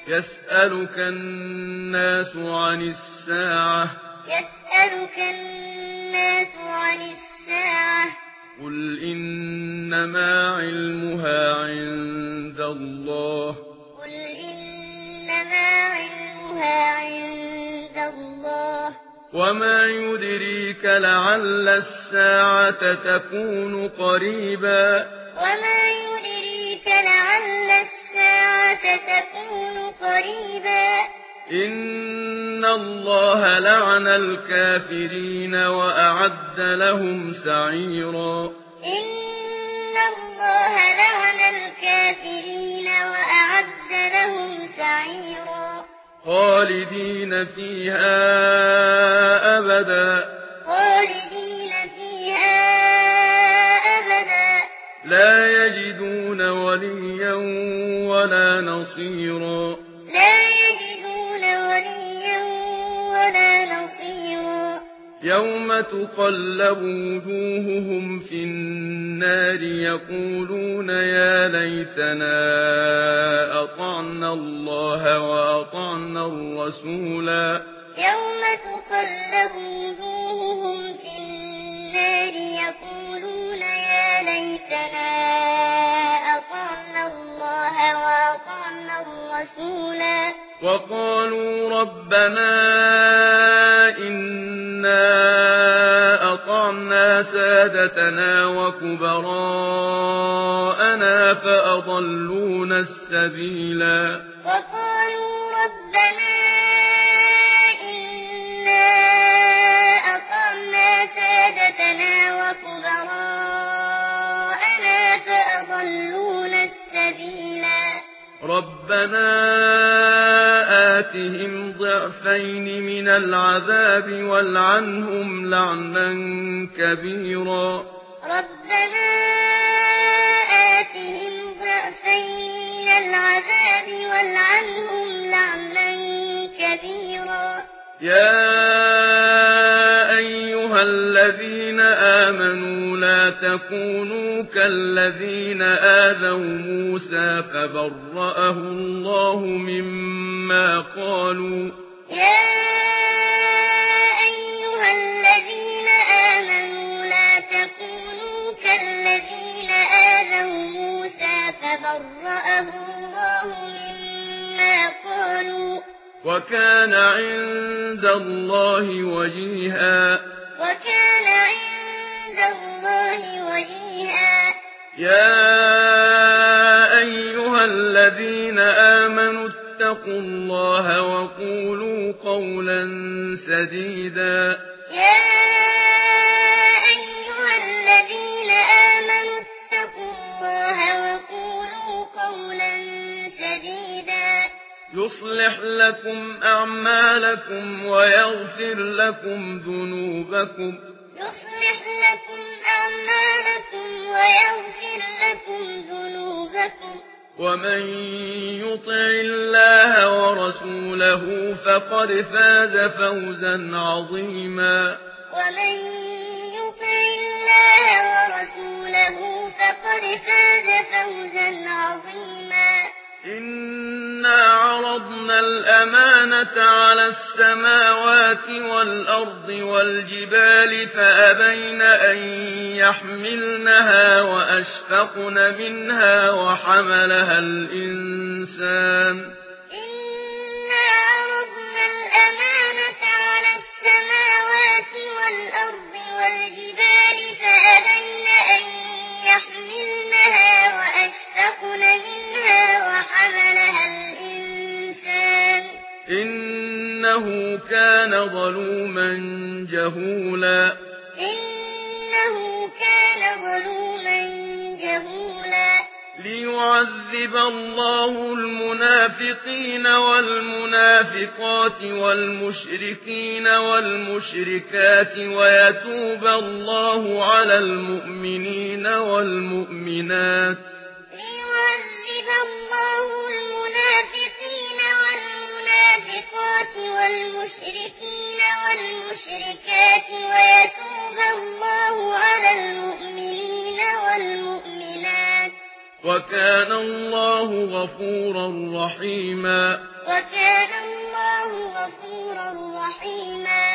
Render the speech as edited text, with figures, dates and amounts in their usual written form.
يسألك الناس عن الساعة قل إنما علمها عند الله وما يدريك لعل الساعة تكون قريبا إن الله لعن الكافرين وأعد لهم سعيرا خالدين فيها أبدا لا يجدون وليا ولا نصيرا يوم تقلب وجوههم في النار يقولون يا ليتنا أطعنا الله وأطعنا الرسولا يوم تقلب وجوههم في النار يقولون يا ليتنا أطعنا الله وأطعنا الرسولا وقالوا ربنا إنا أطعنا سادتنا وكبراءنا فأضلونا السبيلا وقالوا ربنا إنا أطعنا سادتنا وكبراءنا فأضلونا السبيلا ربنا آتهم ضعفين من العذاب والعنهم لعنا كبيرا ربنا آتهم ضعفين من العذاب والعنهم لعنا كبيرا يا أيها الذين آمنوا لا تكونوا كالذين آذوا موسى فبرأه الله مما قالوا يا أيها الذين آمنوا لا تكونوا كالذين آذوا موسى فبرأه الله مما قالوا وكان عند الله وجيها يا أيها الذين آمنوا اتقوا الله وقولوا قولا سديدا يا أيها الذين آمنوا اتقوا الله وقولوا قولا سديدا يصلح لكم أعمالكم ويغفر لكم ذنوبكم ومن يطع الله ورسوله فقد فاز فوزا عظيما إنا عرضنا الأمانة على السماوات والأرض والجبال فأبين أن يحملنها وأشفقن منها وحملها الإنسان إنا عرضنا الأمانة على السماوات والأرض والجبال فأبين أن يحملنها وأشفقن منها وحملها الإنسان إنه كان ظلوما جهولا ليعذب الله المنافقين والمنافقات والمشركين والمشركات ويتوب الله على المؤمنين والمؤمنات ليعذب الله المنافقين والمنافقات والمشركين والمشركات ويتوب الله على المؤمنين والمؤمنات وكان الله غفورا رحيما. وكان الله غفورا رحيما.